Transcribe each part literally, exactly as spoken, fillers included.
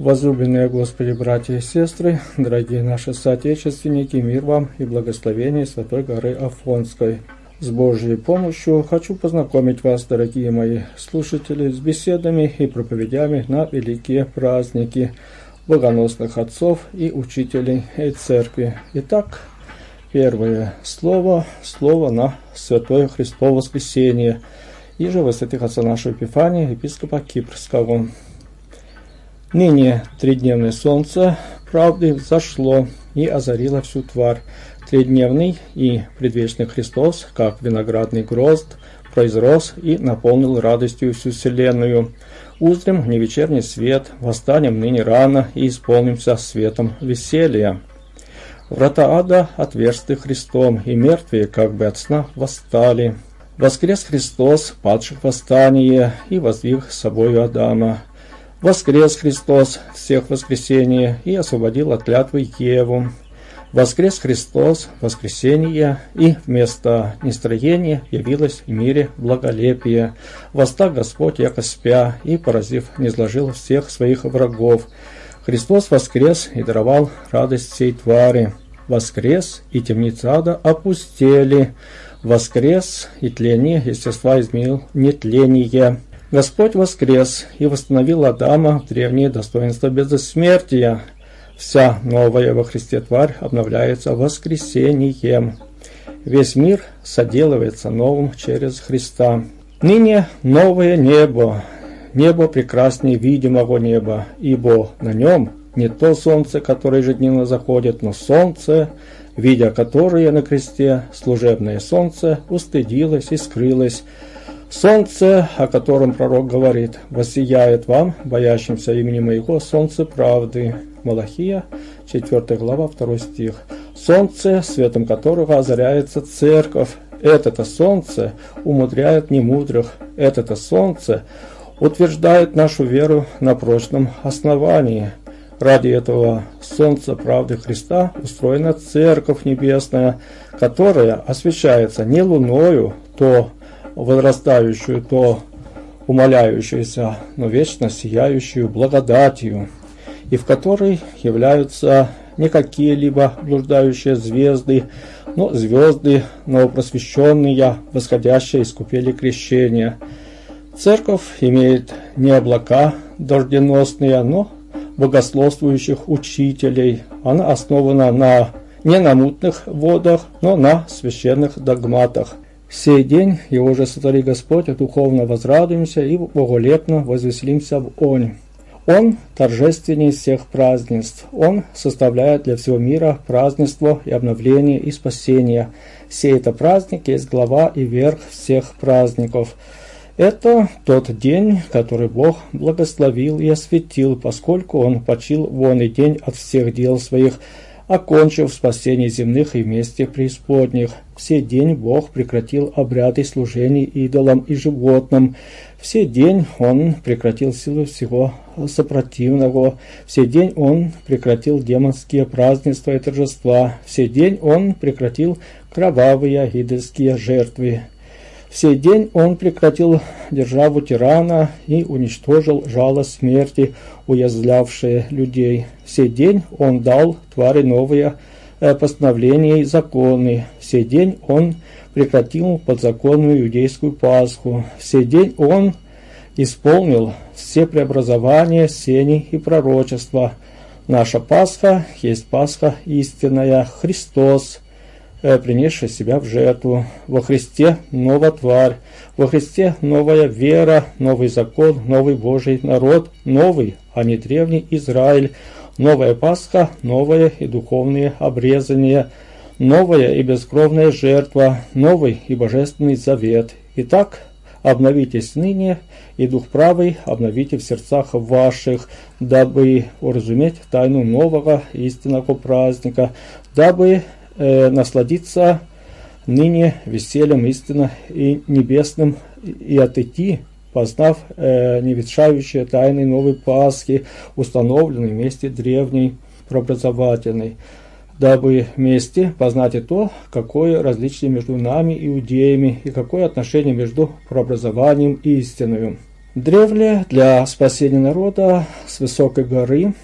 Возлюбленные Господи, братья и сестры, дорогие наши соотечественники, мир вам и благословение Святой горы Афонской. С Божьей помощью хочу познакомить вас, дорогие мои слушатели, с беседами и проповедями на великие праздники богоносных отцов и учителей церкви. Итак, первое слово, слово на Святое Христово воскресение, иже во святых отца нашего Епифания, епископа Кипрского. Ныне тридневное солнце правды взошло и озарило всю тварь. Тридневный и предвечный Христос, как виноградный грозд, произрос и наполнил радостью всю вселенную. Узрим не вечерний свет, восстанем ныне рано и исполнимся светом веселья. Врата ада отверсты Христом, и мертвые, как бы от сна, восстали. Воскрес Христос, падших в восстание, и воздвиг с собою Адама. Воскрес Христос, всех воскресение, и освободил от клятвы Еву. Воскрес Христос, воскресение, и вместо нестроения явилось в мире благолепие. Восстав Господь, яко спя, и, поразив, низложил всех своих врагов. Христос воскрес и даровал радость всей твари. Воскрес, и темницы ада опустели. Воскрес, и тление естества изменил нетление. Господь воскрес и восстановил Адама в древние достоинства безсмертия. Вся новая во Христе тварь обновляется воскресением. Весь мир соделывается новым через Христа. Ныне новое небо, небо прекраснее видимого неба, ибо на нем не то солнце, которое ежедневно заходит, но солнце, видя которое на кресте, служебное солнце, устыдилось и скрылось. Солнце, о котором пророк говорит: «Воссияет вам, боящимся имени моего, солнце правды». Малахия, четвёртая глава, второй стих. Солнце, светом которого озаряется церковь. Это-то солнце умудряет немудрых. Это-то солнце утверждает нашу веру на прочном основании. Ради этого солнца правды Христа устроена Церковь Небесная, которая освещается не луною, то возрастающую, то умаляющуюся, но вечно сияющую благодатью, и в которой являются не какие-либо блуждающие звезды, но звезды новопросвещенные, восходящие из купели крещения. Церковь имеет не облака дожденосные, но богословствующих учителей. Она основана на, не на мутных водах, но на священных догматах. Сей день его же сотвори Господь, духовно возрадуемся и боголепно возвеселимся в Он. Он торжественнее всех празднеств. Он составляет для всего мира празднество и обновление и спасение. Сей это праздник есть глава и верх всех праздников. Это тот день, который Бог благословил и осветил, поскольку Он почил вон и день от всех дел своих, окончив спасение земных и вместе преисподних. В сей день Бог прекратил обряды служений идолам и животным. В сей день Он прекратил силу всего сопротивного. В сей день Он прекратил демонские празднества и торжества. В сей день Он прекратил кровавые идольские жертвы. В сей день Он прекратил державу тирана и уничтожил жало смерти, уязвлявшие людей. В сей день Он дал твари новые постановления и законы. В сей день Он прекратил подзаконную иудейскую Пасху. В сей день Он исполнил все преобразования, сени и пророчества. Наша Пасха есть Пасха истинная, Христос, принесший себя в жертву. Во Христе новая тварь, во Христе новая вера, новый закон, новый Божий народ, новый, а не древний Израиль, новая Пасха, новое и духовное обрезание, новая и бескровная жертва, новый и божественный завет. Итак, обновитесь ныне, и Дух правый обновите в сердцах ваших, дабы уразуметь тайну нового истинного праздника, дабы э, насладиться ныне весельем истинно и небесным, и отойти, познав э, неветшающие тайны новой Пасхи, установленной вместе древней преобразовательной, дабы вместе познать и то, какое различие между нами, иудеями, и какое отношение между преобразованием и истиною. Древле для спасения народа с высокой горы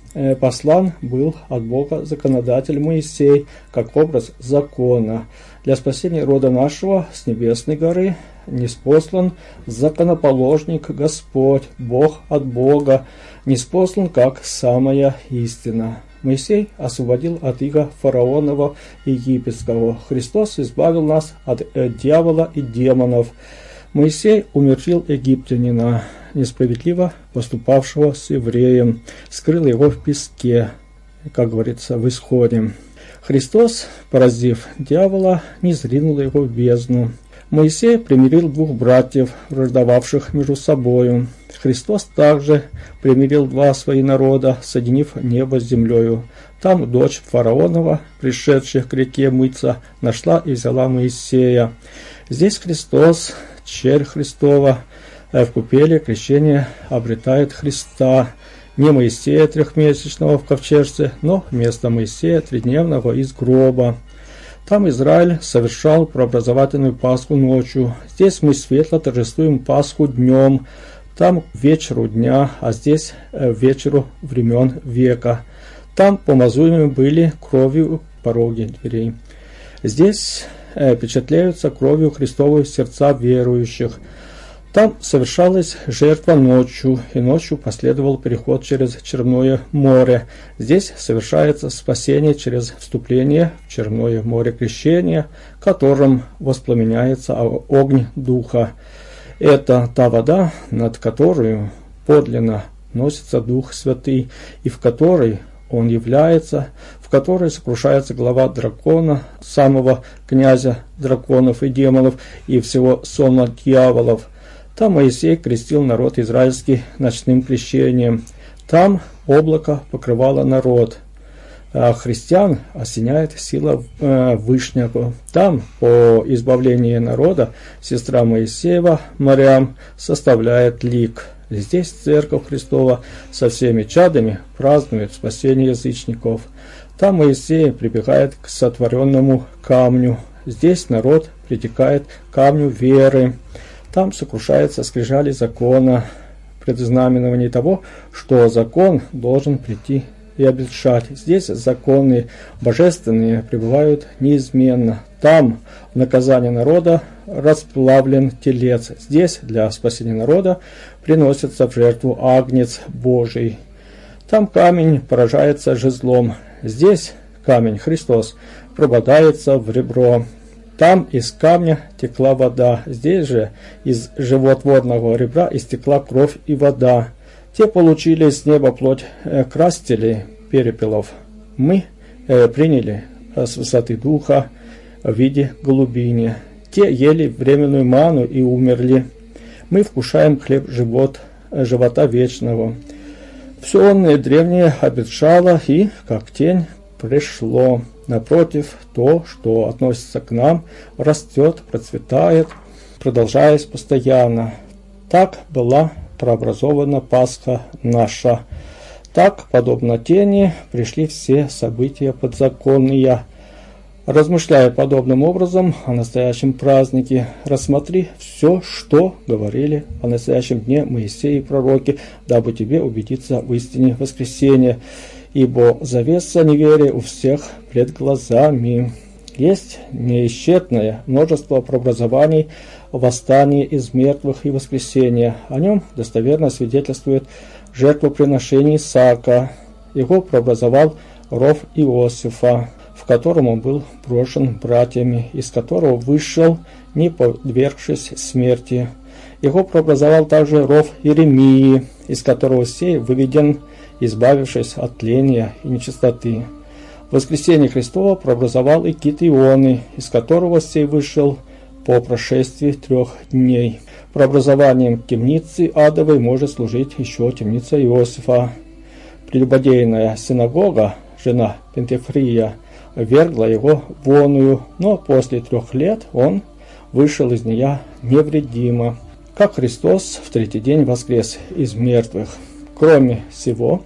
послан был от Бога законодатель Моисей, как образ закона. Для спасения рода нашего с небесной горы ниспослан законоположник Господь, Бог от Бога, ниспослан как самая истина. Моисей освободил от ига фараонова египетского. Христос избавил нас от э, дьявола и демонов. Моисей умертвил египтянина, несправедливо поступавшего с евреем, скрыл его в песке, как говорится в Исходе. Христос, поразив дьявола, низвергнул его в бездну. Моисей примирил двух братьев, враждовавших между собою. Христос также примирил два свои народа, соединив небо с землею. Там дочь фараонова, пришедшая к реке мыться, нашла и взяла Моисея. Здесь Христос, черь Христова, в купеле крещения обретает Христа, не Моисея трехмесячного в ковчежце, но вместо Моисея тридневного из гроба. Там Израиль совершал преобразовательную Пасху ночью. Здесь мы светло торжествуем Пасху днем. Там к вечеру дня, а здесь к вечеру времен века. Там помазуемы были кровью пороги дверей. Здесь впечатляются кровью Христовой сердца верующих. Там совершалась жертва ночью, и ночью последовал переход через Черное море. Здесь совершается спасение через вступление в Черное море крещения, которым воспламеняется огонь Духа. Это та вода, над которой подлинно носится Дух Святый, и в которой Он является, в которой сокрушается глава дракона, самого князя драконов и демонов и всего сонма дьяволов. Там Моисей крестил народ израильский ночным крещением. Там облако покрывало народ. А христиан осеняет сила э, Вышнего. Там по избавлению народа сестра Моисеева, Марьям, составляет лик. Здесь Церковь Христова со всеми чадами празднует спасение язычников. Там Моисей прибегает к сотворенному камню. Здесь народ притекает к камню веры. Там сокрушается скрижали закона, предзнаменование того, что закон должен прийти и обетшать. Здесь законы божественные пребывают неизменно. Там в наказание народа расплавлен телец. Здесь для спасения народа приносится в жертву агнец Божий. Там камень поражается жезлом. Здесь камень Христос прободается в ребро. Там из камня текла вода, здесь же из животворного ребра истекла кровь и вода. Те получили с неба плоть э, крастелей, перепелов. Мы э, приняли э, с высоты духа в виде голубини. Те ели временную ману и умерли. Мы вкушаем хлеб живот, э, живота вечного. Все онное древнее обетшало и, как тень, пришло. Напротив, то, что относится к нам, растет, процветает, продолжаясь постоянно. Так была прообразована Пасха наша. Так, подобно тени, пришли все события подзаконные. Размышляя подобным образом о настоящем празднике, рассмотри все, что говорили о настоящем дне Моисей и пророки, дабы тебе убедиться в истине воскресения. Ибо завеса неверия у всех пред глазами. Есть неисчетное множество преобразований, восстания из мертвых и воскресения. О нем достоверно свидетельствует жертвоприношение Исаака. Его преобразовал ров Иосифа, в котором он был брошен братьями, из которого вышел, не подвергшись смерти. Его преобразовал также ров Иеремии, из которого сей выведен, избавившись от тления и нечистоты. В воскресенье Христово преобразовал и кит Ионы, из которого сей вышел по прошествии трех дней. Преобразованием темницы адовой может служить еще темница Иосифа. Прелюбодейная синагога, жена Пентефрия, вергла его воную, но после трех лет он вышел из нее невредимо, как Христос в третий день воскрес из мертвых. Кроме всего,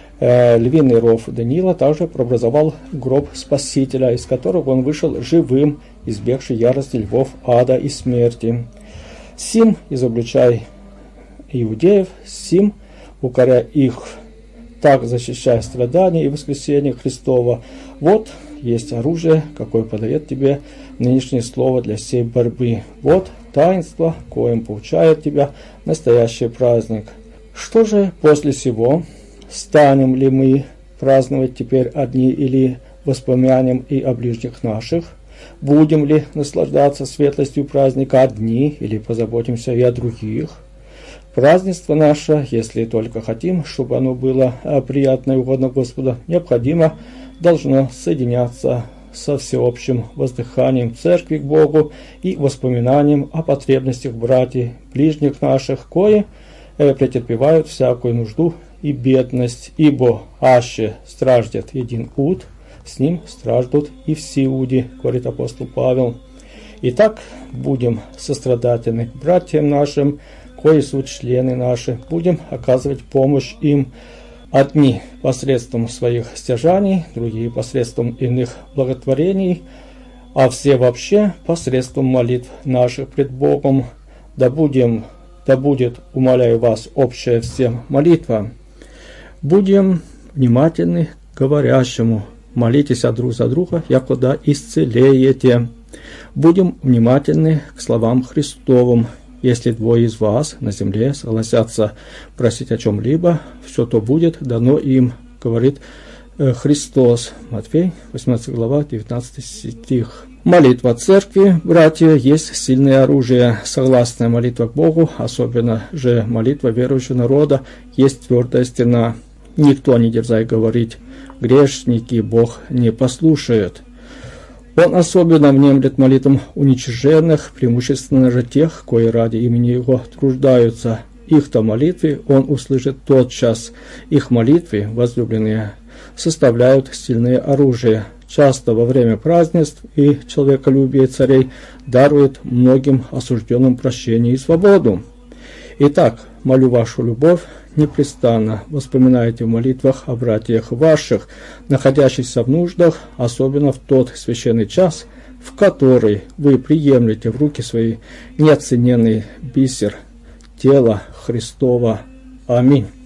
э, львиный ров Даниила также преобразовал гроб Спасителя, из которого он вышел живым, избегший ярости львов ада и смерти. Сим изобличай иудеев, сим, укоря их, так защищая страдания и воскресение Христова. Вот есть оружие, какое подает тебе нынешнее слово для сей борьбы. Вот таинство, коим поучает тебя настоящий праздник. Что же после сего? Станем ли мы праздновать теперь одни или воспоминаем и о ближних наших? Будем ли наслаждаться светлостью праздника одни или позаботимся и о других? Празднество наше, если только хотим, чтобы оно было приятно и угодно Господу, необходимо должно соединяться со всеобщим воздыханием церкви к Богу и воспоминанием о потребностях братьев, ближних наших, кои э, претерпевают всякую нужду и бедность, ибо аще страждет един уд, с ним страждут и все уди, говорит апостол Павел. Итак, будем сострадательны к братьям нашим, кои суть члены наши, будем оказывать помощь им, одни посредством своих стяжаний, другие посредством иных благотворений, а все вообще посредством молитв наших пред Богом. Да, будем, да будет, умоляю вас, общая всем молитва. Будем внимательны к говорящему, молитесь друг за друга, якуда исцелеете. Будем внимательны к словам Христовым. Если двое из вас на земле согласятся просить о чем-либо, все то будет дано им, говорит Христос. Матфей, восемнадцатая глава, девятнадцатый стих. Молитва церкви, братья, есть сильное оружие. Согласная молитва к Богу, особенно же молитва верующего народа, есть твердая стена. Никто не дерзай говорить, грешники Бог не послушает. Он особенно внемлет молитвам уничиженных, преимущественно же тех, кои ради имени Его труждаются. Их-то молитвы Он услышит тотчас. Их молитвы, возлюбленные, составляют сильное оружие. Часто во время празднеств и человеколюбие царей дарует многим осужденным прощение и свободу. Итак, молю вашу любовь непрестанно, воспоминайте в молитвах о братьях ваших, находящихся в нуждах, особенно в тот священный час, в который вы приемлете в руки свои неоцененный бисер тела Христова. Аминь.